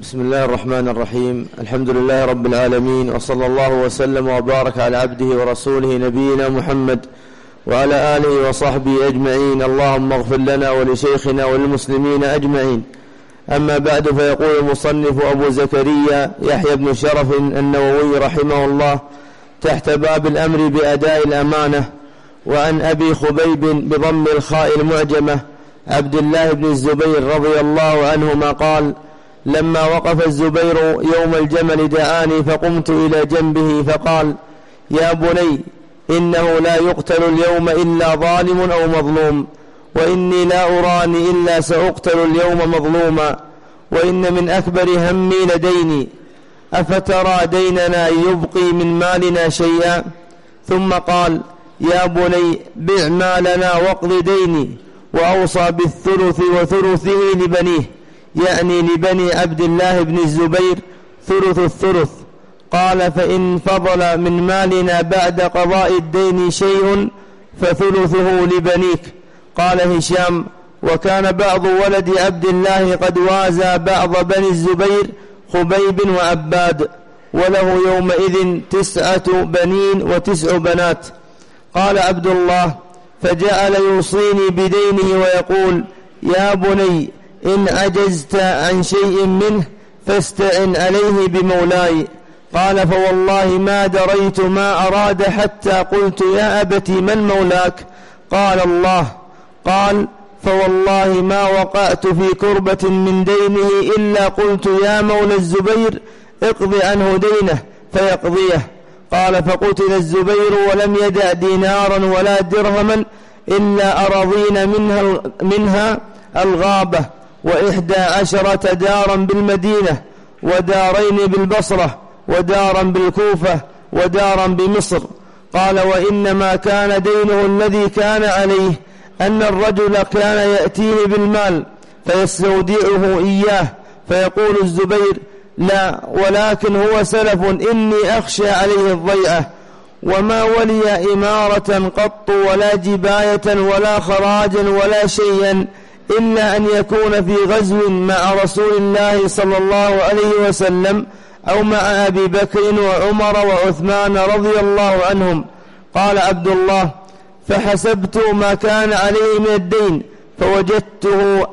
بسم الله الرحمن الرحيم. الحمد لله رب العالمين، وصلى الله وسلم وبارك على عبده ورسوله نبينا محمد وعلى آله وصحبه أجمعين. اللهم اغفر لنا ولشيخنا وللمسلمين أجمعين. أما بعد، فيقول المصنف أبو زكريا يحيى بن شرف النووي رحمه الله تحت باب الأمر بأداء الأمانة: وعن أبي خبيب بضم الخاء المعجمة عبد الله بن الزبير رضي الله عنهما قال: لما وقف الزبير يوم الجمل دعاني فقمت إلى جنبه فقال: يا بني، إنه لا يقتل اليوم إلا ظالم أو مظلوم، وإني لا أراني إلا سأقتل اليوم مظلوما، وإن من أكبر همي لديني، أفترى ديننا يبقي من مالنا شيئا؟ ثم قال: يا بني، بع مالنا واقض ديني. وأوصى بالثلث وثلثه لبنيه، يعني لبني عبد الله بن الزبير ثلث الثلث. قال: فإن فضل من مالنا بعد قضاء الدين شيء فثلثه لبنيك. قال هشام: وكان بعض ولد عبد الله قد وازى بعض بني الزبير خبيب وعباد، وله يومئذ 9 بنين و9 بنات. قال عبد الله: فجعل يوصيني بدينه ويقول: يا بني، إن عجزت عن شيء منه فاستعن عليه بمولاي. قال: فوالله ما دريت ما أراد حتى قلت: يا أبت، من مولاك؟ قال: الله. قال: فوالله ما وقعت في كربة من دينه إلا قلت: يا مولى الزبير، اقض عنه دينه فيقضيه. قال: فقتل الزبير ولم يدع دينارا ولا درهما إلا أراضين منها الغابة، 11 دارا بالمدينة، ودارين بالبصرة، ودارا بالكوفة، ودارا بمصر. قال: وإنما كان دينه الذي كان عليه أن الرجل كان يأتيه بالمال فيستودعه إياه، فيقول الزبير: لا، ولكن هو سلف، إني أخشى عليه الضيعة، وما ولي إمارة قط ولا جباية ولا خراجا ولا شيئا إلا أن يكون في غزو مع رسول الله صلى الله عليه وسلم أو مع أبي بكر وعمر وعثمان رضي الله عنهم. قال عبد الله: فحسبت ما كان عليه من الدين فوجدته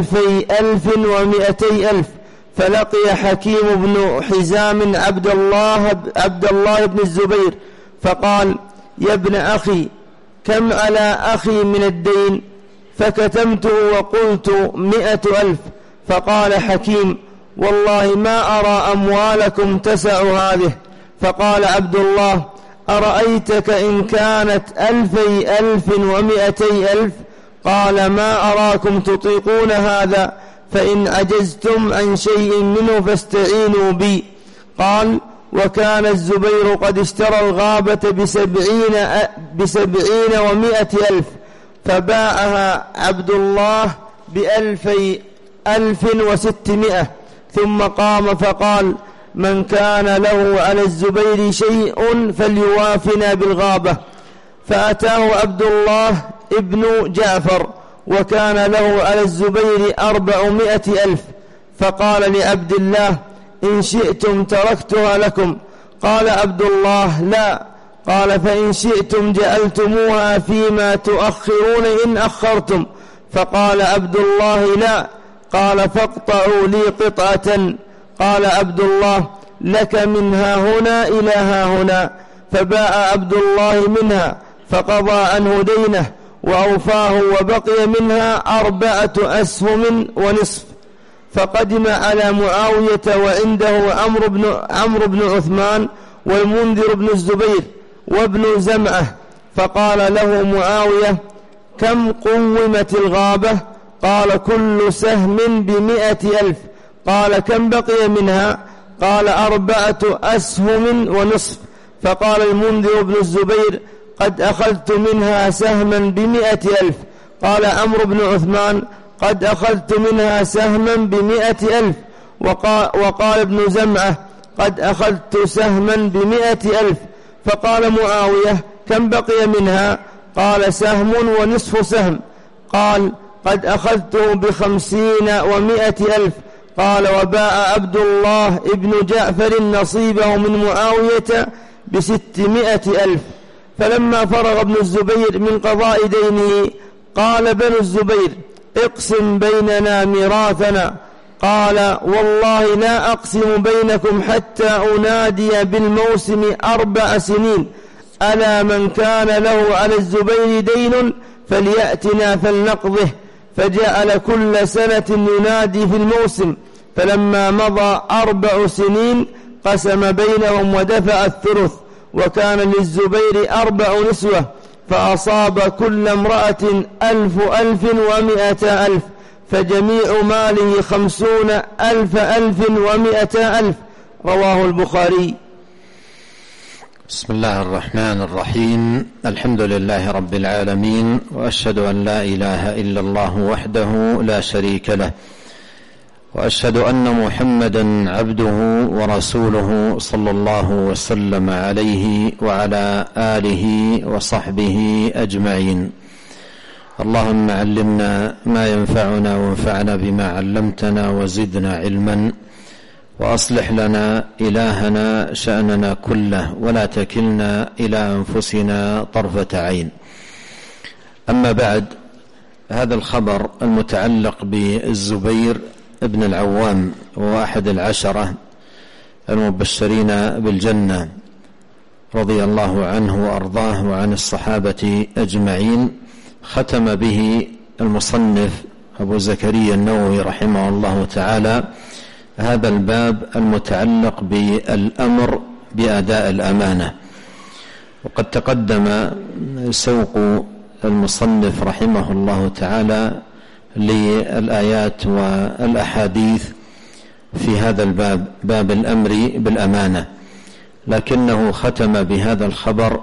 1,200,000. فلقي حكيم بن حزام عبد الله بن الزبير فقال: يا ابن أخي، كم على أخي من الدين؟ فكتمته وقلت: 100,000. فقال حكيم: والله ما أرى أموالكم تسع هذه. فقال عبد الله: أرأيتك إن كانت 2,200,000؟ قال: ما أراكم تطيقون هذا، فإن عجزتم عن شيء منه فاستعينوا بي. قال: وكان الزبير قد اشترى الغابة ب70 و100,000، فباعها عبد الله ب2,600. ثم قام فقال: من كان له على الزبير شيء فليوافنا بالغابة. فأتاه عبد الله ابن جعفر وكان له على الزبير 400,000، فقال لعبد الله: إن شئتم تركتها لكم. قال عبد الله: لا. قال: فإن شئتم جعلتموها فيما تؤخرون إن أخرتم. فقال عبد الله: لا. قال: فاقطعوا لي قطعة. قال عبد الله: لك من ها هنا إلى ها هنا. فباع عبد الله منها فقضى عنه دينه وأوفاه، وبقي منها 4 أسهم ونصف. فقدم على معاوية وعنده عمرو بن عثمان والمنذر بن الزبير وابن زمعة. فقال له معاوية: كم قومت الغابة؟ قال: كل سهم ب100,000. قال: كم بقي منها؟ قال: 4 أسهم ونصف. فقال المنذر بن الزبير: قد أخذت منها سهما ب100,000. قال عمرو بن عثمان: قد أخذت منها سهما ب100,000. وقال ابن زمعة: قد أخذت سهما ب100,000. فقال معاوية: كم بقي منها؟ قال: سهم ونصف سهم. قال: قد أخذته ب50 و100,000. قال: وباع عبد الله ابن جعفر نصيبه من معاوية ب600,000. فلما فرغ ابن الزبير من قضاء دينه قال بنو الزبير: اقسم بيننا ميراثنا. قال: والله لا أقسم بينكم حتى أنادي بالموسم 4 سنين. ألا من كان له على الزبير دين فليأتنا فلنقضه. فجعل كل سنة ينادي في الموسم، فلما مضى 4 سنين قسم بينهم ودفع الثلث، وكان للزبير 4 نسوة، فأصاب كل امرأة 1,100,000، فجميع ماله 50,100,000. رواه البخاري. بسم الله الرحمن الرحيم. الحمد لله رب العالمين، وأشهد أن لا إله إلا الله وحده لا شريك له، وأشهد أن محمدا عبده ورسوله صلى الله وسلم عليه وعلى آله وصحبه أجمعين. اللهم علمنا ما ينفعنا وانفعنا بما علمتنا وزدنا علما، وأصلح لنا إلهنا شأننا كله، ولا تكلنا إلى أنفسنا طرفة عين. أما بعد، هذا الخبر المتعلق بالزبير ابن العوام، وأحد 10 المبشرين بالجنة رضي الله عنه وأرضاه وعن الصحابة أجمعين، ختم به المصنف أبو زكريا النووي رحمه الله تعالى هذا الباب المتعلق بالأمر بأداء الأمانة. وقد تقدم سوق المصنف رحمه الله تعالى للآيات والأحاديث في هذا الباب، باب الأمر بالأمانة، لكنه ختم بهذا الخبر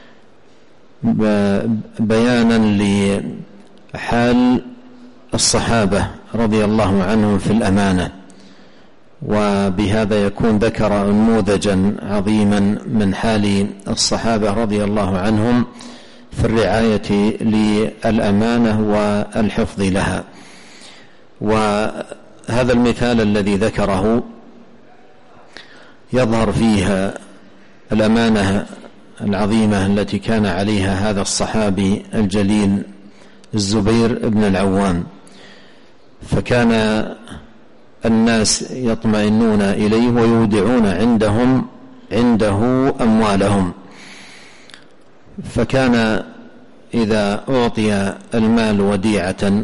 بيانا لحال الصحابة رضي الله عنهم في الأمانة، وبهذا يكون ذكر نموذجا عظيما من حال الصحابة رضي الله عنهم في الرعاية للأمانة والحفظ لها. وهذا المثال الذي ذكره يظهر فيها الأمانة العظيمة التي كان عليها هذا الصحابي الجليل الزبير بن العوام، فكان الناس يطمئنون إليه ويودعون عنده أموالهم، فكان إذا أعطي المال وديعة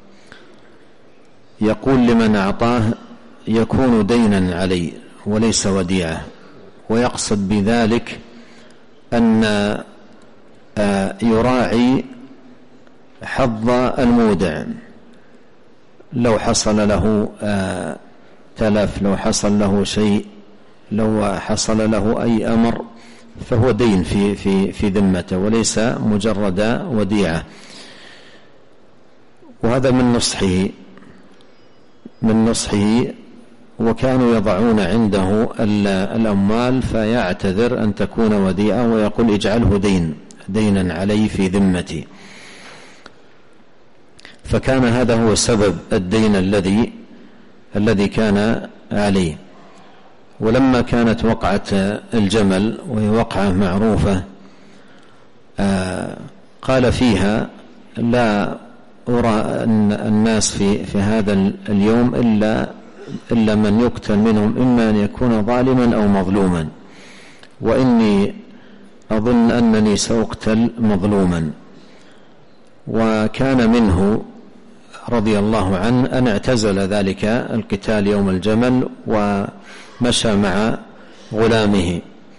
يقول لمن أعطاه: يكون دينا علي وليس وديعة، ويقصد بذلك أن يراعي حظ المودع، لو حصل له تلف، لو حصل له شيء، لو حصل له أي أمر، فهو دين في ذمته وليس مجرد وديعة. وهذا من نصحه، وكانوا يضعون عنده الأموال فيعتذر أن تكون وديعة ويقول: اجعله دينا علي في ذمتي. فكان هذا هو سبب الدين الذي كان عليه. ولما كانت وقعة الجمل، وهي وقعة معروفة، قال فيها: لا أرى أن الناس في هذا اليوم إلا من يقتل منهم، إما أن يكون ظالما أو مظلوما، وإني أظن أنني سأقتل مظلوما. وكان منه رضي الله عنه أن اعتزل ذلك القتال يوم الجمل ومشى مع غلامه،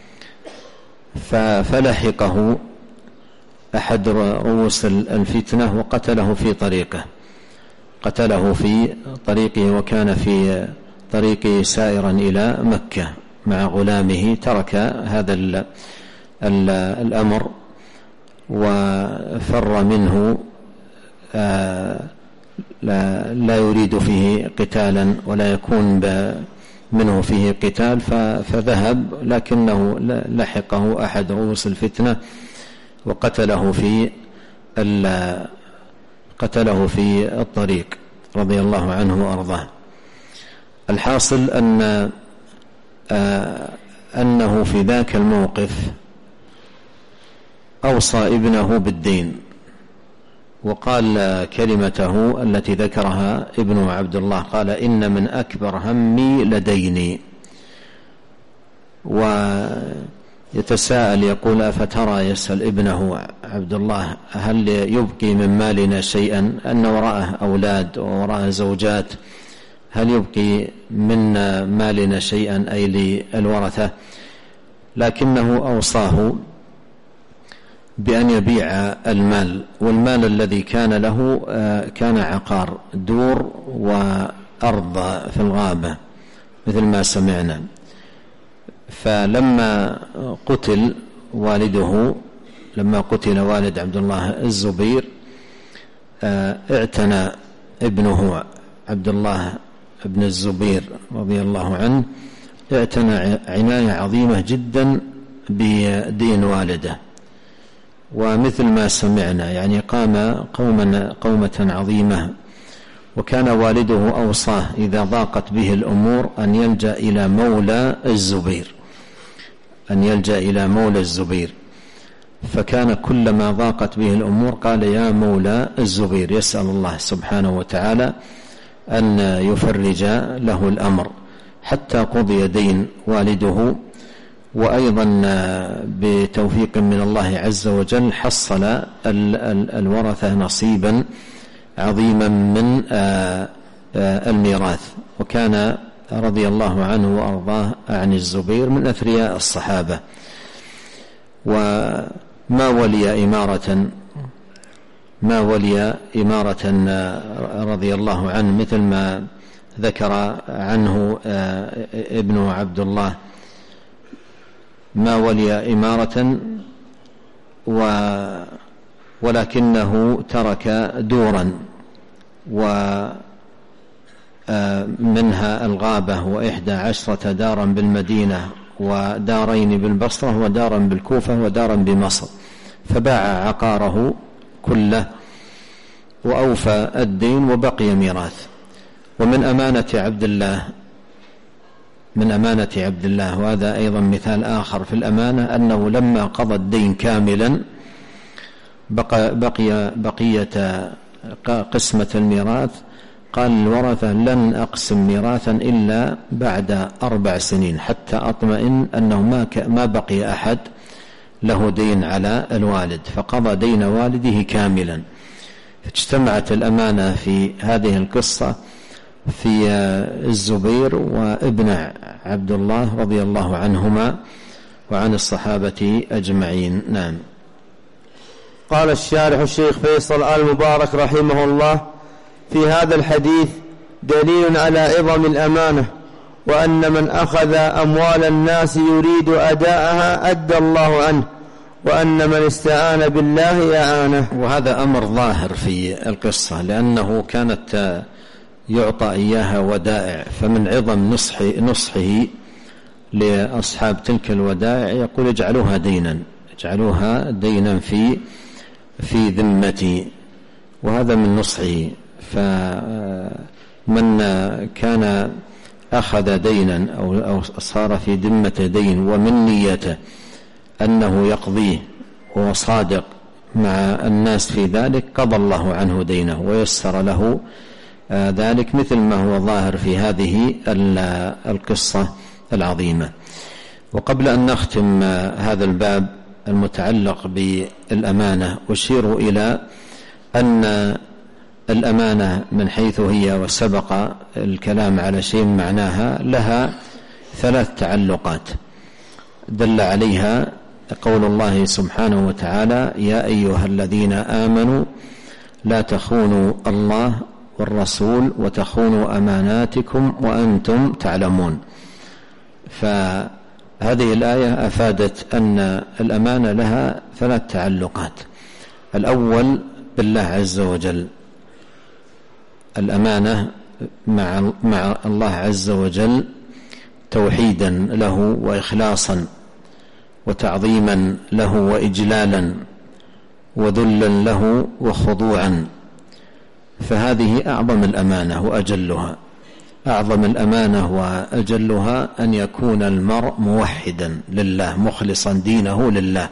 فلحقه أحد رؤوس الفتنة وقتله في طريقه، وكان في طريقه سائرا إلى مكة مع غلامه. ترك هذا الأمر وفر منه، لا يريد فيه قتالا ولا يكون منه فيه قتال، فذهب، لكنه لحقه أحد رؤوس الفتنة وقتله في الطريق رضي الله عنه وأرضاه. الحاصل أنه في ذاك الموقف أوصى ابنه بالدين، وقال كلمته التي ذكرها ابنه عبد الله، قال: إن من أكبر همي لديني. ويتساءل يقول: أفترى، يسأل ابنه عبد الله: هل يبقي من مالنا شيئا؟ أن وراءه أولاد ووراءه زوجات، هل يبقي من مالنا شيئا أي للورثة؟ لكنه أوصاه بأن يبيع المال، والمال الذي كان له كان عقار، دور وأرض في الغابة مثل ما سمعنا. فلما قتل والده، لما قتل والد عبد الله الزبير، اعتنى ابنه عبد الله ابن الزبير رضي الله عنه، اعتنى عناية عظيمة جدا بدين والده، ومثل ما سمعنا يعني قام قومة عظيمة. وكان والده أوصاه إذا ضاقت به الأمور أن يلجأ إلى مولى الزبير، فكان كلما ضاقت به الأمور قال: يا مولى الزبير، يسأل الله سبحانه وتعالى أن يفرج له الأمر، حتى قضي دين والده. وأيضا بتوفيق من الله عز وجل حصل الورثة نصيبا عظيما من الميراث. وكان رضي الله عنه وأرضاه عن الزبير من أثرياء الصحابة، وما ولي إمارة رضي الله عنه مثل ما ذكر عنه ابنه عبد الله، ما ولي إمارة ولكنه ترك دورا، ومنها الغابة، 11 دارا بالمدينة، ودارين بالبصرة، ودارا بالكوفة، ودارا بمصر، فباع عقاره كله وأوفى الدين وبقي ميراث. ومن أمانة عبد الله، وهذا أيضا مثال آخر في الأمانة، أنه لما قضى الدين كاملا بقية قسمة الميراث، قال الورثة: لن أقسم ميراثا إلا بعد 4 سنين حتى أطمئن أنه ما بقي أحد له دين على الوالد، فقضى دين والده كاملا. اجتمعت الأمانة في هذه القصة في الزبير وابن عبد الله رضي الله عنهما وعن الصحابة أجمعين. نعم. قال الشارح الشيخ فيصل آل مبارك رحمه الله: في هذا الحديث دليل على عظم الأمانة، وأن من أخذ أموال الناس يريد أداءها أدى الله عنه، وأن من استعان بالله أعانه. وهذا أمر ظاهر في القصة، لأنه كانت يعطى إياها ودائع، فمن عظم نصحه لأصحاب تلك الودائع يقول: اجعلوها دينا في ذمتي، وهذا من نصحه. فمن كان أخذ دينا أو صار في ذمة دين ومن نيته أنه يقضيه وهو صادق مع الناس في ذلك، قضى الله عنه دينه ويسر له ذلك، مثل ما هو ظاهر في هذه القصة العظيمة. وقبل أن نختم هذا الباب المتعلق بالأمانة، أشير إلى أن الأمانة من حيث هي، وسبق الكلام على شيء معناها، لها 3 تعلقات دل عليها قول الله سبحانه وتعالى: يا أيها الذين آمنوا لا تخونوا الله والرسول وتخونوا أماناتكم وأنتم تعلمون. فهذه الآية أفادت أن الأمانة لها 3 تعلقات. الأول بالله عز وجل، الأمانة مع الله عز وجل توحيدا له وإخلاصا وتعظيما له وإجلالا وذلا له وخضوعا، فهذه أعظم الأمانة وأجلها. أعظم الأمانة وأجلها أن يكون المرء موحدا لله مخلصا دينه لله،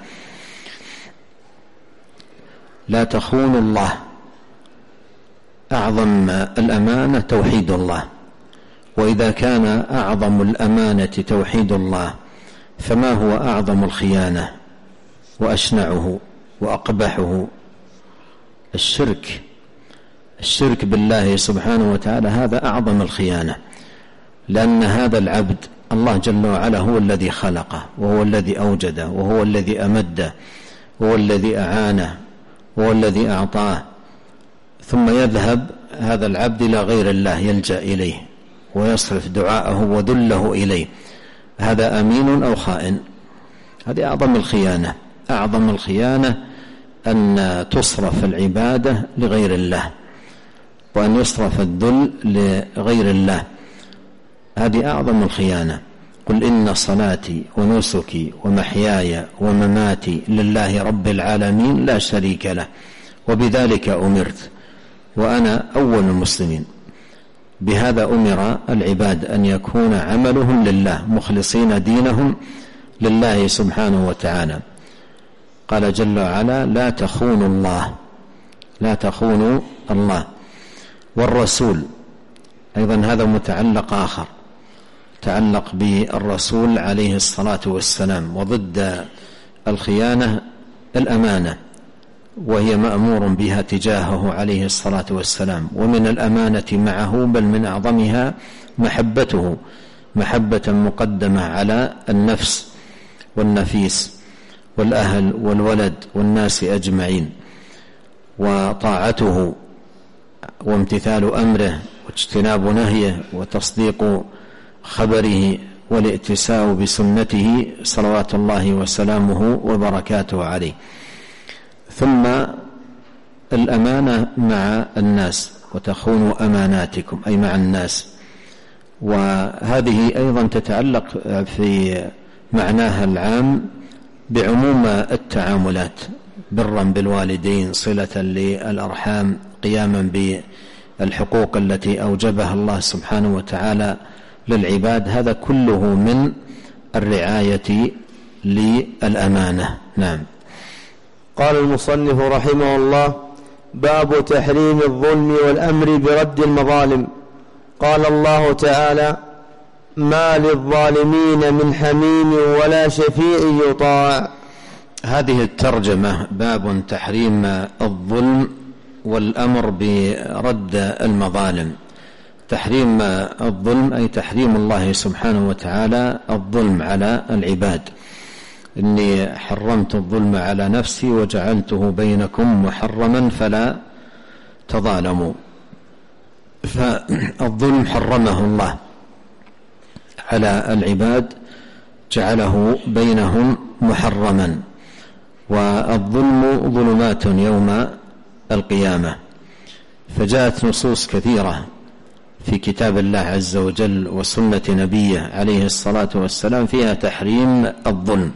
لا تخون الله. أعظم الأمانة توحيد الله، وإذا كان أعظم الأمانة توحيد الله فما هو أعظم الخيانة وأشنعه وأقبحه؟ الشرك بالله سبحانه وتعالى، هذا أعظم الخيانة، لأن هذا العبد الله جل وعلا هو الذي خلقه، وهو الذي أوجده، وهو الذي أمده، وهو الذي أعانه، وهو الذي أعطاه، ثم يذهب هذا العبد إلى غير الله يلجأ إليه ويصرف دعاءه وذله إليه، هذا أمين أو خائن؟ هذه أعظم الخيانة. أعظم الخيانة أن تصرف العبادة لغير الله، وأن يصرف الذل لغير الله، هذه أعظم الخيانة. قل إن صلاتي ونسكي ومحياي ومماتي لله رب العالمين لا شريك له وبذلك أمرت وأنا أول المسلمين. بهذا أمر العباد أن يكون عملهم لله مخلصين دينهم لله سبحانه وتعالى. قال جل وعلا لا تخونوا الله، لا تخونوا الله. والرسول أيضا هذا متعلق آخر، تعلق بالرسول عليه الصلاة والسلام. وضد الخيانة الأمانة، وهي مأمور بها تجاهه عليه الصلاة والسلام. ومن الأمانة معه بل من أعظمها محبته، محبة مقدمة على النفس والنفيس والأهل والولد والناس أجمعين، وطاعته وامتثال أمره واجتناب نهيه وتصديق خبره والائتساء بسنته صلوات الله وسلامه وبركاته عليه. ثم الأمانة مع الناس، وتخونوا أماناتكم أي مع الناس، وهذه أيضا تتعلق في معناها العام بعموم التعاملات، برا بالوالدين، صلة للأرحام، قياما بالحقوق التي أوجبها الله سبحانه وتعالى للعباد، هذا كله من الرعاية للأمانة. نعم. قال المصنف رحمه الله: باب تحريم الظلم والأمر برد المظالم. قال الله تعالى: ما للظالمين من حميم ولا شفيع يطاع. هذه الترجمة باب تحريم الظلم والأمر برد المظالم. تحريم الظلم أي تحريم الله سبحانه وتعالى الظلم على العباد. إني حرمت الظلم على نفسي وجعلته بينكم محرما فلا تظالموا. فالظلم حرمه الله على العباد، جعله بينهم محرما. والظلم ظلمات يوم القيامة، فجاءت نصوص كثيرة في كتاب الله عز وجل وسنة نبيه عليه الصلاة والسلام فيها تحريم الظلم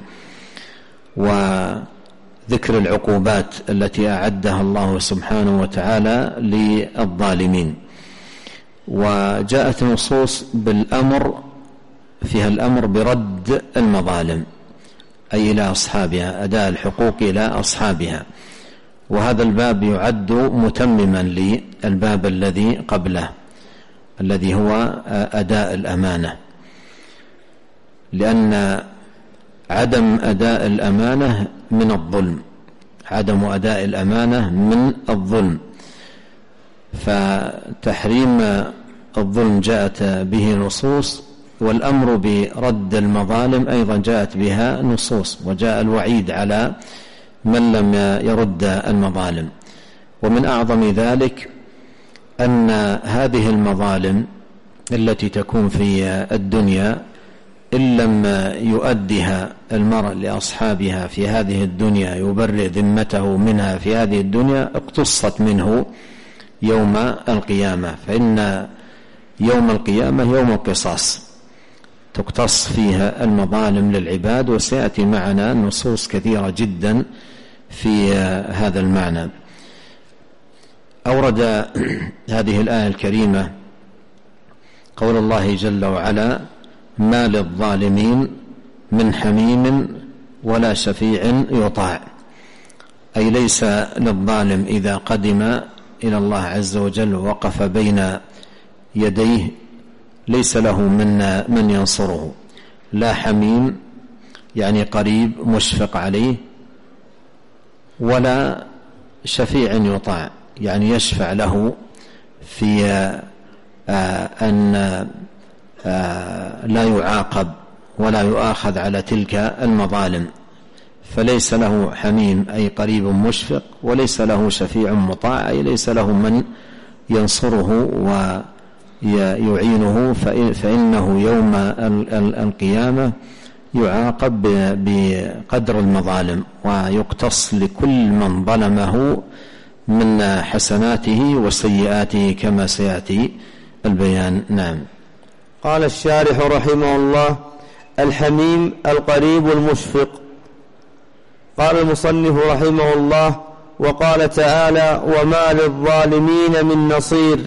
وذكر العقوبات التي أعدها الله سبحانه وتعالى للظالمين. وجاءت نصوص بالأمر، فيها الأمر برد المظالم أي إلى أصحابها، أداء الحقوق إلى أصحابها. وهذا الباب يعد متمما للباب الذي قبله الذي هو أداء الأمانة، لأن عدم أداء الأمانة من الظلم، عدم أداء الأمانة من الظلم. فتحريم الظلم جاءت به نصوص، والأمر برد المظالم أيضا جاءت بها نصوص، وجاء الوعيد على من لم يرد المظالم. ومن أعظم ذلك أن هذه المظالم التي تكون في الدنيا إن لم يؤدها المرء لأصحابها في هذه الدنيا، يبرئ ذمته منها في هذه الدنيا، اقتصت منه يوم القيامة. فإن يوم القيامة يوم القصاص، تقتص فيها المظالم للعباد، وسيأتي معنا نصوص كثيرة جدا في هذا المعنى. أورد هذه الآية الكريمة قول الله جل وعلا: ما للظالمين من حميم ولا شفيع يطاع، أي ليس للظالم إذا قدم إلى الله عز وجل ووقف بين يديه ليس له من ينصره، لا حميم يعني قريب مشفق عليه، ولا شفيع يطاع يعني يشفع له في أن لا يعاقب ولا يؤاخذ على تلك المظالم. فليس له حميم أي قريب مشفق، وليس له شفيع مطاع أي ليس له من ينصره ويعينه، فإنه يوم القيامة يعاقب بقدر المظالم ويقتص لكل من ظلمه من حسناته وسيئاته كما سيأتي البيان. نعم. قال الشارح رحمه الله: الحميم القريب المشفق. قال المصنف رحمه الله: وقال تعالى: وما للظالمين من نصير.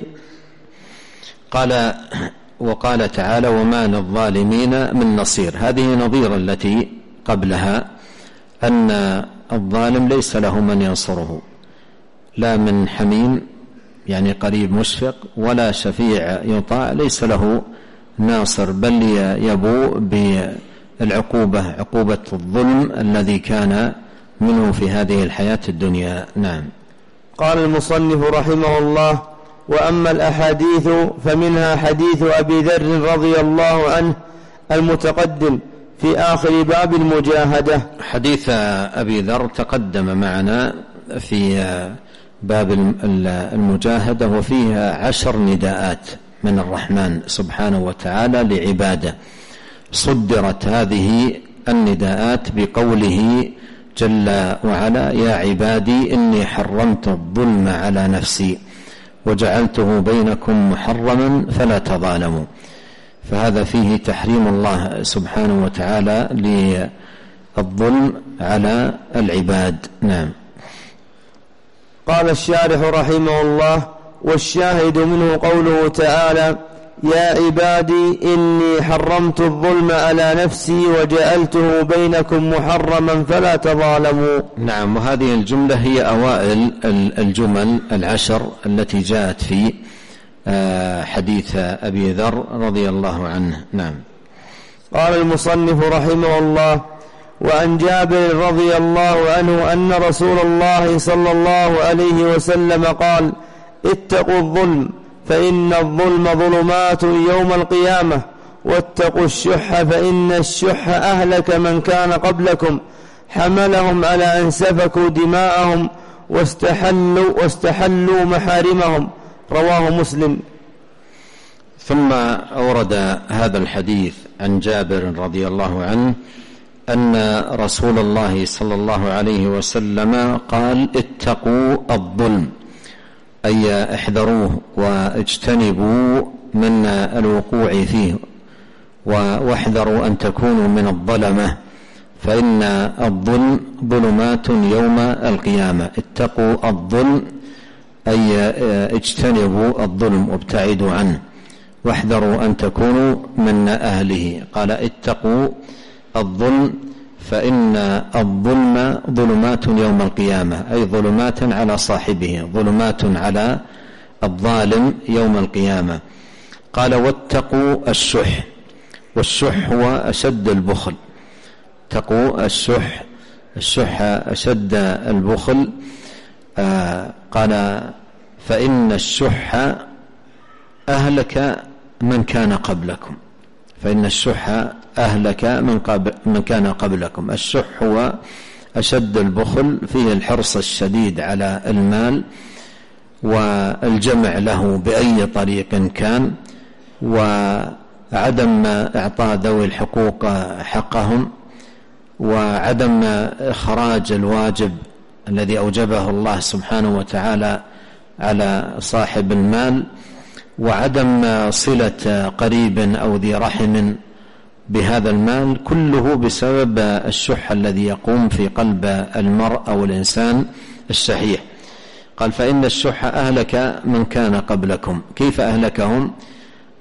وقال تعالى: وما للظالمين من نصير. هذه نظير التي قبلها، أن الظالم ليس له من ينصره، لا من حميم يعني قريب مشفق، ولا شفيع يطاع ليس له ناصر، بل يبوء بالعقوبة، عقوبة الظلم الذي كان منه في هذه الحياة الدنيا. نعم. قال المصنف رحمه الله: وأما الأحاديث فمنها حديث أبي ذر رضي الله عنه المتقدم في آخر باب المجاهدة. حديث أبي ذر تقدم معنا في باب المجاهدة، وفيها 10 نداءات من الرحمن سبحانه وتعالى لعباده. صدرت هذه النداءات بقوله جل وعلا: يا عبادي إني حرمت الظلم على نفسي وجعلته بينكم محرما فلا تظالموا. فهذا فيه تحريم الله سبحانه وتعالى للظلم على العباد. نعم. قال الشارح رحمه الله: والشاهد منه قوله تعالى: يا عبادي إني حرمت الظلم على نفسي وجعلته بينكم محرما فلا تظالموا. نعم. وهذه الجملة هي أوائل الجمل 10 التي جاءت في حديث أبي ذر رضي الله عنه. نعم. قال المصنف رحمه الله: وعن جابر رضي الله عنه أن رسول الله صلى الله عليه وسلم قال: اتقوا الظلم فإن الظلم ظلمات يوم القيامة، واتقوا الشح فإن الشح أهلك من كان قبلكم، حملهم على أن سفكوا دماءهم واستحلوا محارمهم. رواه مسلم. ثم أورد هذا الحديث عن جابر رضي الله عنه أن رسول الله صلى الله عليه وسلم قال: اتقوا الظلم، أي احذروه واجتنبوا من الوقوع فيه، واحذروا أن تكونوا من الظلمة، فإن الظلم ظلمات يوم القيامة. اتقوا الظلم أي اجتنبوا الظلم وابتعدوا عنه، واحذروا أن تكونوا من أهله. قال: اتقوا الظلم فإن الظلم ظلمات يوم القيامة، أي ظلمات على صاحبه، ظلمات على الظالم يوم القيامة. قال: واتقوا الشح، والشح هو أشد البخل. اتقوا الشح، الشح أشد البخل. قال: فإن الشح أهلك من كان قبلكم، فإن الشح أهلك من كان قبلكم. الشح هو أشد البخل، فيه الحرص الشديد على المال والجمع له بأي طريق كان، وعدم إعطاء ذوي الحقوق حقهم، وعدم إخراج الواجب الذي أوجبه الله سبحانه وتعالى على صاحب المال، وعدم صلة قريب أو ذي رحم بهذا المال، كله بسبب الشح الذي يقوم في قلب المرء أو الإنسان الشحيح. قال: فإن الشح أهلك من كان قبلكم. كيف أهلكهم؟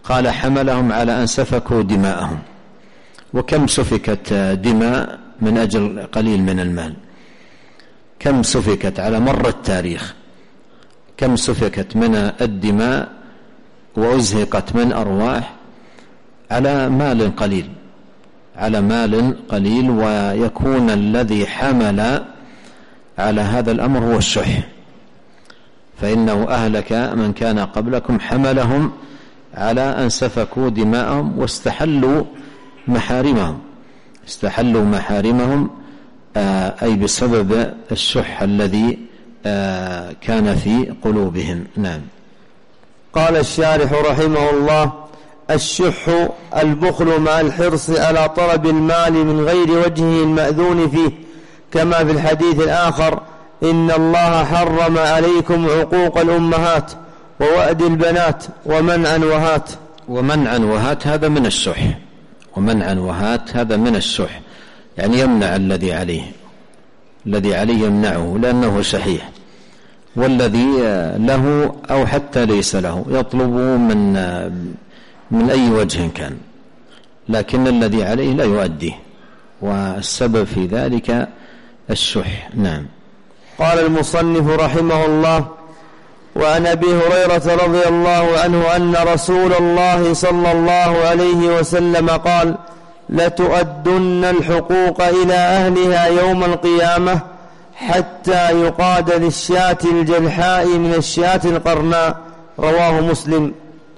قال حملهم على أن سفكوا دماءهم. وكم سفكت دماء من أجل قليل من المال؟ كم سفكت على مر التاريخ؟ كم سفكت من الدماء وأزهقت من أرواح على مال قليل، على مال قليل. ويكون الذي حمل على هذا الأمر هو الشح، فإنه أهلك من كان قبلكم حملهم على أن سفكوا دماءهم واستحلوا محارمهم، استحلوا محارمهم أي بسبب الشح الذي كان في قلوبهم. نعم. قال الشارح رحمه الله: الشح البخل مع الحرص على طلب المال من غير وجهه المأذون فيه، كما في الحديث الآخر: إن الله حرم عليكم عقوق الأمهات ووأد البنات ومنعا وهات. ومنعا وهات هذا من الشح، ومنعا وهات هذا من الشح، يعني يمنع الذي عليه يمنعه لأنه شحيح، والذي له أو حتى ليس له يطلبه من أي وجه كان، لكن الذي عليه لا يؤديه، والسبب في ذلك الشح. نعم. قال المصنف رحمه الله: وعن أبي هريرة رضي الله عنه أن رسول الله صلى الله عليه وسلم قال: لتؤدن الحقوق إلى أهلها يوم القيامة حتى يقاد للشاة الجلحاء من الشاة القرناء. رواه مسلم.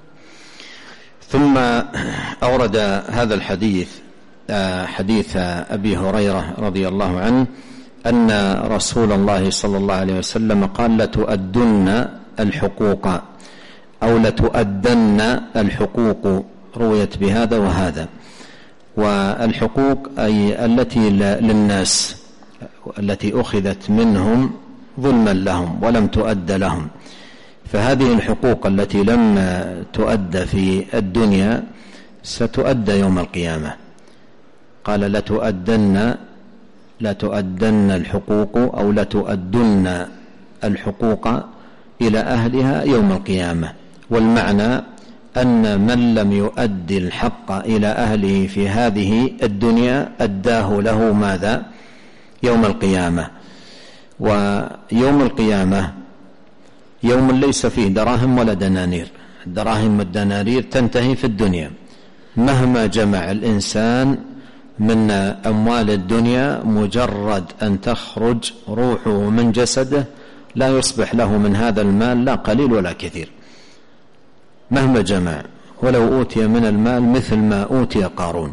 ثم أورد هذا الحديث حديث أبي هريرة رضي الله عنه أن رسول الله صلى الله عليه وسلم قال: لتؤدن الحقوق أو لتؤدن الحقوق، رويت بهذا وهذا. والحقوق أي التي للناس، التي أخذت منهم ظلما لهم ولم تؤد لهم، فهذه الحقوق التي لم تؤد في الدنيا ستؤدى يوم القيامة. قال: لتؤدن الحقوق أو لتؤدن الحقوق إلى أهلها يوم القيامة. والمعنى أن من لم يؤدي الحق إلى أهله في هذه الدنيا أداه له ماذا؟ يوم القيامة. ويوم القيامة يوم ليس فيه دراهم ولا دنانير، الدراهم والدنانير تنتهي في الدنيا، مهما جمع الإنسان من أموال الدنيا مجرد أن تخرج روحه من جسده لا يصبح له من هذا المال لا قليل ولا كثير، مهما جمع، ولو أوتي من المال مثل ما أوتي قارون،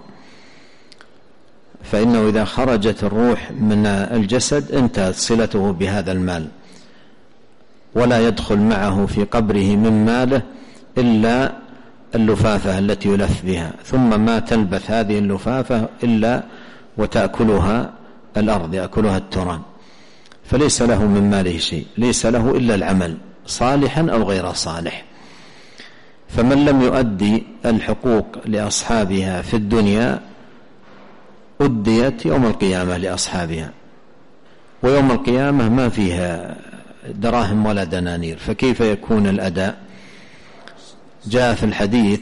فإنه إذا خرجت الروح من الجسد انتهت صلته بهذا المال، ولا يدخل معه في قبره من ماله إلا اللفافة التي يلف بها، ثم ما تلبث هذه اللفافة إلا وتأكلها الأرض، يأكلها التراب، فليس له من ماله شيء، ليس له إلا العمل صالحا أو غير صالح. فمن لم يؤدي الحقوق لأصحابها في الدنيا أديت يوم القيامة لأصحابها، ويوم القيامة ما فيها دراهم ولا دنانير، فكيف يكون الأداء؟ جاء في الحديث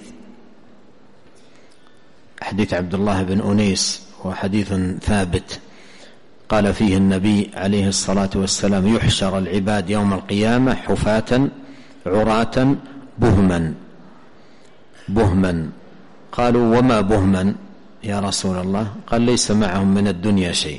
حديث عبد الله بن أنيس وحديث ثابت قال فيه النبي عليه الصلاة والسلام: يحشر العباد يوم القيامة حفاة عراة بهما. قالوا: وما بهما يا رسول الله؟ قال: ليس معهم من الدنيا شيء.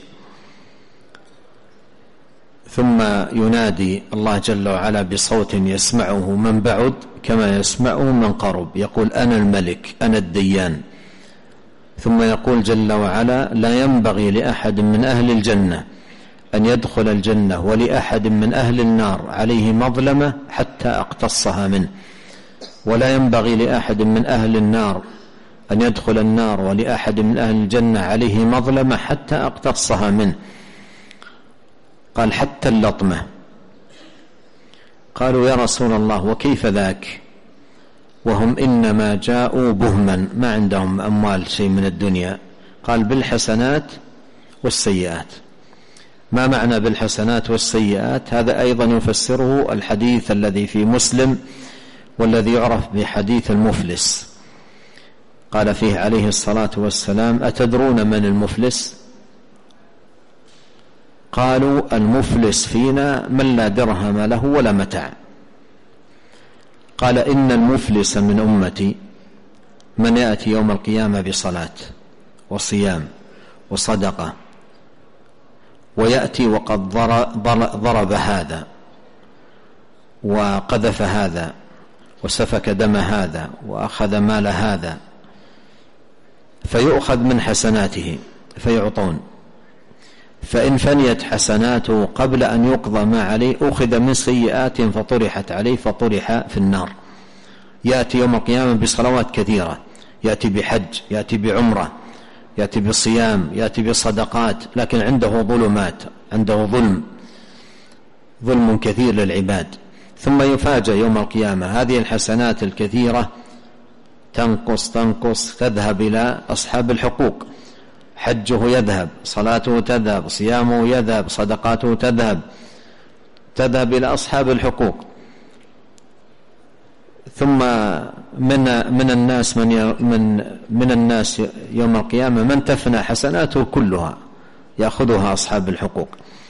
ثم ينادي الله جل وعلا بصوت يسمعه من بعد كما يسمعه من قرب، يقول: أنا الملك أنا الديان. ثم يقول جل وعلا: لا ينبغي لأحد من أهل الجنة أن يدخل الجنة ولأحد من أهل النار عليه مظلمة حتى أقتصها منه، ولا ينبغي لأحد من أهل النار أن يدخل النار ولأحد من أهل الجنة عليه مظلمة حتى أقتصها منه. قال: حتى اللطمة. قالوا: يا رسول الله وكيف ذاك وهم إنما جاءوا بهما، ما عندهم أموال شيء من الدنيا؟ قال: بالحسنات والسيئات. ما معنى بالحسنات والسيئات؟ هذا أيضا يفسره الحديث الذي في مسلم والذي يعرف بحديث المفلس، قال فيه عليه الصلاة والسلام: أتدرون من المفلس؟ قالوا: المفلس فينا من لا درهم له ولا متاع. قال: إن المفلس من أمتي من يأتي يوم القيامة بصلاة وصيام وصدقة، ويأتي وقد ضرب هذا وقذف هذا وسفك دم هذا وأخذ مال هذا، فيؤخذ من حسناته فيعطون، فإن فنيت حسناته قبل أن يقضى ما عليه أخذ من سيئات فطرحت عليه فطرح في النار. يأتي يوم القيامة بصلوات كثيرة، يأتي بحج، يأتي بعمرة، يأتي بصيام، يأتي بصدقات، لكن عنده ظلمات، عنده ظلم كثير للعباد. ثم يفاجأ يوم القيامة هذه الحسنات الكثيرة تنقص تذهب إلى أصحاب الحقوق، حجه يذهب، صلاته تذهب، صيامه يذهب، صدقاته تذهب إلى أصحاب الحقوق. ثم من الناس يوم القيامة من تفنى حسناته كلها يأخذها أصحاب الحقوق،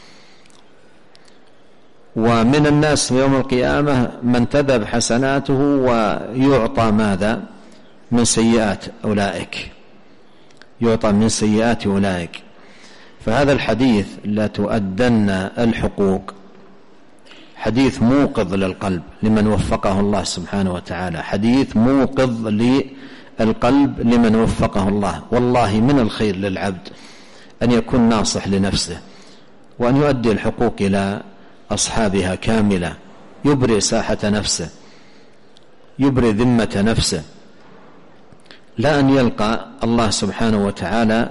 ومن الناس يوم القيامة من تذهب حسناته ويعطى ماذا؟ من سيئات أولئك، يعطى من سيئات أولئك. فهذا الحديث لا تؤدن الحقوق حديث موقظ للقلب لمن وفقه الله سبحانه وتعالى، حديث موقظ للقلب لمن وفقه الله. والله من الخير للعبد أن يكون ناصح لنفسه وأن يؤدي الحقوق إلى أصحابها كاملة، يبرئ ساحة نفسه، يبرئ ذمة نفسه، لا أن يلقى الله سبحانه وتعالى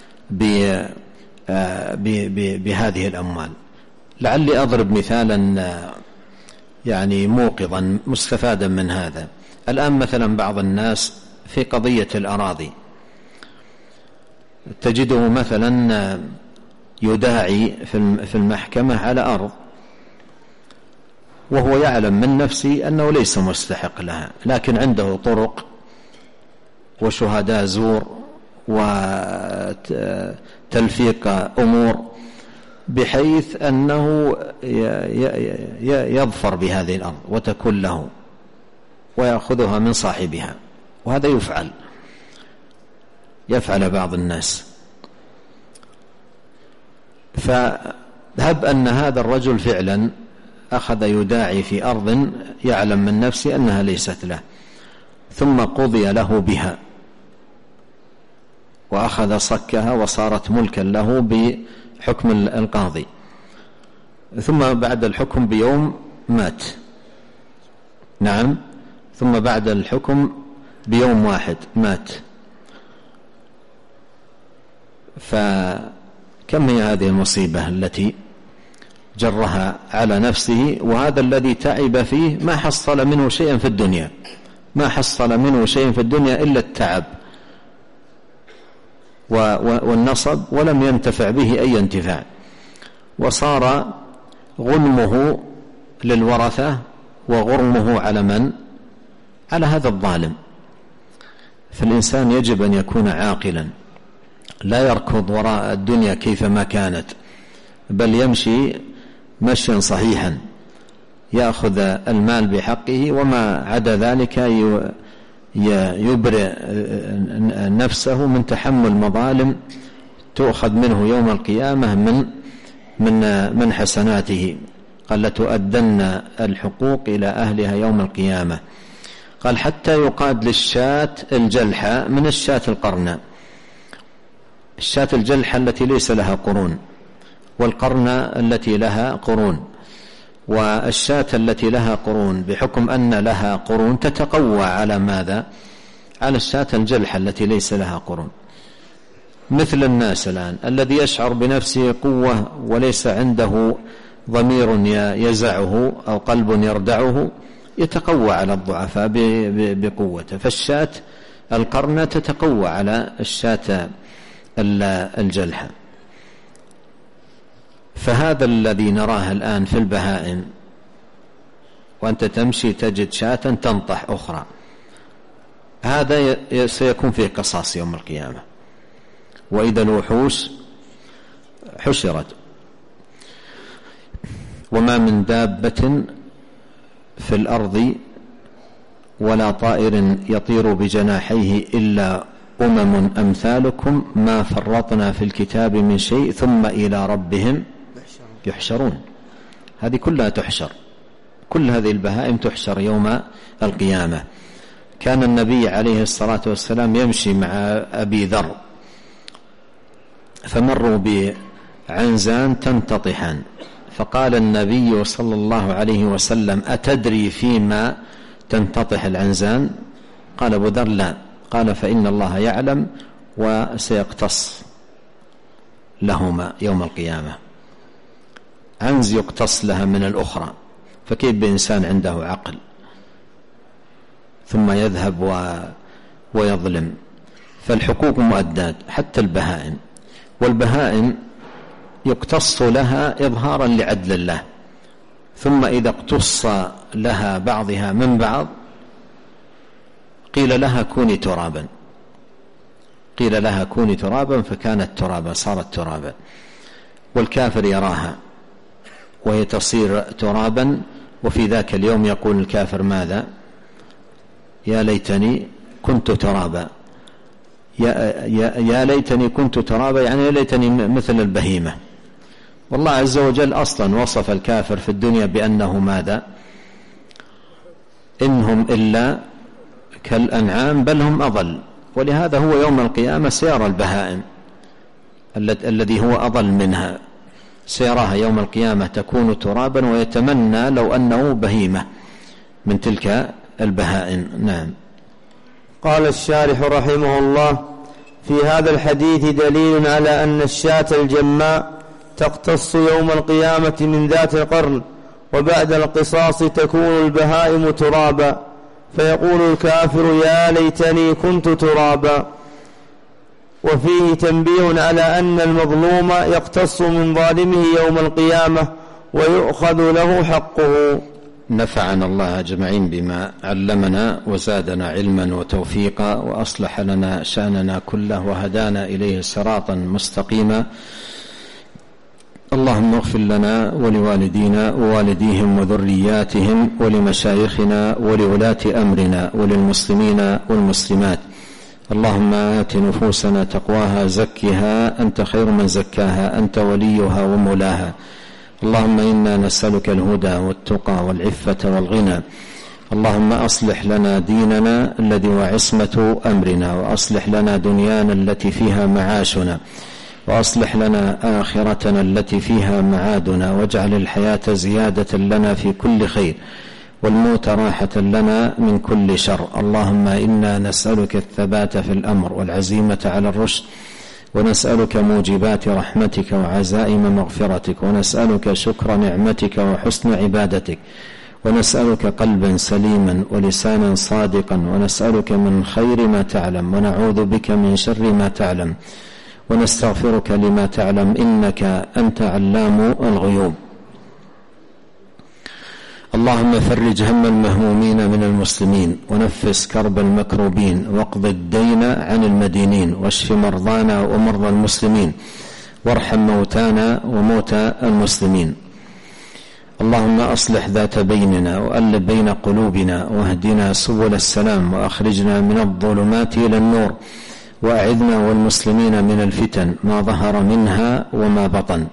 بهذه الأموال. لعلي أضرب مثالا يعني موقظا مستفادا من هذا. الآن مثلا بعض الناس في قضية الأراضي تجده مثلا يداعي في المحكمة على أرض وهو يعلم من نفسه أنه ليس مستحق لها، لكن عنده طرق وشهداء زور وتلفيق أمور بحيث أنه يظفر بهذه الأرض وتكون له ويأخذها من صاحبها. وهذا يفعل بعض الناس. فهب أن هذا الرجل فعلا أخذ يداعي في أرض يعلم من نفسه أنها ليست له، ثم قضي له بها وأخذ صكها وصارت ملكا له بحكم القاضي، ثم بعد الحكم بيوم مات. نعم، ثم بعد الحكم بيوم واحد مات. فكم هي هذه المصيبة التي جرها على نفسه، وهذا الذي تعب فيه ما حصل منه شيئا في الدنيا، ما حصل منه شيء في الدنيا إلا التعب والنصب، ولم ينتفع به أي انتفاع، وصار غنمه للورثة وغرمه على من؟ على هذا الظالم. فالإنسان يجب أن يكون عاقلا، لا يركض وراء الدنيا كيفما كانت، بل يمشي مشيا صحيحا، يأخذ المال بحقه، وما عدا ذلك يبرئ نفسه من تحمل مظالم تؤخذ منه يوم القيامة من حسناته. قال: لتؤدن الحقوق إلى أهلها يوم القيامة. قال: حتى يقاد للشاة الجلحة من الشاة القرنة. الشاة الجلحة التي ليس لها قرون، والقرنة التي لها قرون. والشاة التي لها قرون بحكم أن لها قرون تتقوى على ماذا؟ على الشاة الجلحة التي ليس لها قرون. مثل الناس الآن الذي يشعر بنفسه قوة وليس عنده ضمير يزعه أو قلب يردعه، يتقوى على الضعفاء بقوته. فالشاة القرنة تتقوى على الشاة الجلحة. فهذا الذي نراه الآن في هذا سيكون فيه قصاص يوم القيامة. وإذا الوحوش حشرت. وما من دابة في الأرض ولا طائر يطير بجناحيه إلا أمم أمثالكم ما فرطنا في الكتاب من شيء ثم إلى ربهم يحشرون. هذه كلها تحشر، كل هذه البهائم تحشر يوم القيامة. كان النبي عليه الصلاة والسلام يمشي مع أبي ذر فمروا بعنزان تنتطحان، فقال النبي صلى الله عليه وسلم: أتدري فيما تنتطح العنزان؟ قال أبو ذر: لا. قال: فإن الله يعلم وسيقتص لهما يوم القيامة. عنز يقتص لها من الأخرى، فكيف بإنسان عنده عقل ثم يذهب ويظلم؟ فالحقوق مؤدات حتى البهائم، والبهائم يقتص لها إظهارا لعدل الله، ثم إذا اقتص لها بعضها من بعض قيل لها كوني ترابا، قيل لها كوني ترابا فكانت ترابا، صارت ترابا. والكافر يراها وهي تصير ترابا، وفي ذاك اليوم يقول الكافر: ماذا؟ يا ليتني كنت ترابا. يا ليتني كنت ترابا يعني يا ليتني مثل البهيمة. والله عز وجل أصلا وصف الكافر في الدنيا بأنه ماذا؟ إنهم إلا كالأنعام بل هم أضل. ولهذا هو يوم القيامة سيرى البهائم الذي هو أضل منها، سيراها يوم القيامة تكون ترابا ويتمنى لو أنه بهيمة من تلك البهائم. نعم. قال الشارح رحمه الله: في هذا الحديث دليل على أن الشاة الجماء تقتص يوم القيامة من ذات القرن، وبعد القصاص تكون البهائم ترابا، فيقول الكافر: يا ليتني كنت ترابا. وفيه تنبيه على أن المظلوم يقتص من ظالمه يوم القيامة ويؤخذ له حقه. نفعنا الله أجمعين بما علمنا وزادنا علما وتوفيقا، وأصلح لنا شأننا كله وهدانا إليه صراطا مستقيما. اللهم اغفر لنا ولوالدينا ووالديهم وذرياتهم ولمشايخنا ولولاة أمرنا وللمسلمين والمسلمات. اللهم آت نفوسنا تقواها زكها أنت خير من زكاها أنت وليها ومولاها. اللهم إنا نسألك الهدى والتقى والعفة والغنى. اللهم أصلح لنا ديننا الذي هو عصمة أمرنا، وأصلح لنا دنيانا التي فيها معاشنا، وأصلح لنا آخرتنا التي فيها معادنا، واجعل الحياة زيادة لنا في كل خير والموت راحة لنا من كل شر. اللهم إنا نسألك الثبات في الأمر والعزيمة على الرشد، ونسألك موجبات رحمتك وعزائم مغفرتك، ونسألك شكر نعمتك وحسن عبادتك، ونسألك قلبا سليما ولسانا صادقا، ونسألك من خير ما تعلم ونعوذ بك من شر ما تعلم، ونستغفرك لما تعلم إنك أنت علام الغيوب. اللهم فرج هم المهمومين من المسلمين، ونفس كرب المكروبين، واقض الدين عن المدينين، واشف مرضانا ومرضى المسلمين، وارحم موتانا وموتى المسلمين. اللهم أصلح ذات بيننا وألف بين قلوبنا، واهدنا سبل السلام، وأخرجنا من الظلمات إلى النور، وأعذنا والمسلمين من الفتن ما ظهر منها وما بطن.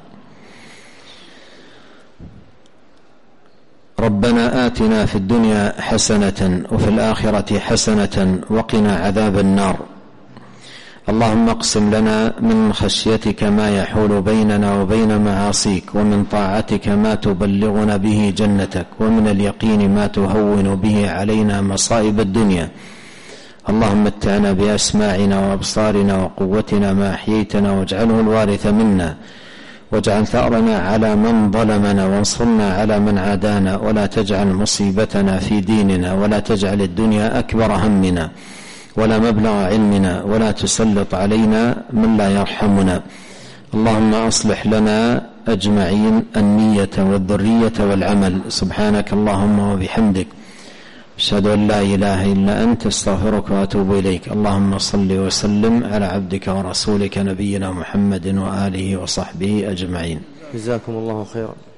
ربنا آتنا في الدنيا حسنة وفي الآخرة حسنة وقنا عذاب النار. اللهم اقسم لنا من خشيتك ما يحول بيننا وبين معاصيك، ومن طاعتك ما تبلغنا به جنتك، ومن اليقين ما تهون به علينا مصائب الدنيا. اللهم متعنا بأسماعنا وأبصارنا وقوتنا ما أحييتنا، واجعله الوارث منا، واجعل ثأرنا على من ظلمنا، وانصرنا على من عادانا، ولا تجعل مصيبتنا في ديننا، ولا تجعل الدنيا أكبر همنا ولا مبلغ علمنا، ولا تسلط علينا من لا يرحمنا. اللهم أصلح لنا أجمعين النية والذرية والعمل. سبحانك اللهم وبحمدك، أشهد أن لا إله إلا أنت أستغفرك وأتوب إليك. اللهم صل وسلم على عبدك ورسولك نبينا محمد وآله وصحبه أجمعين. جزاكم الله خيرا.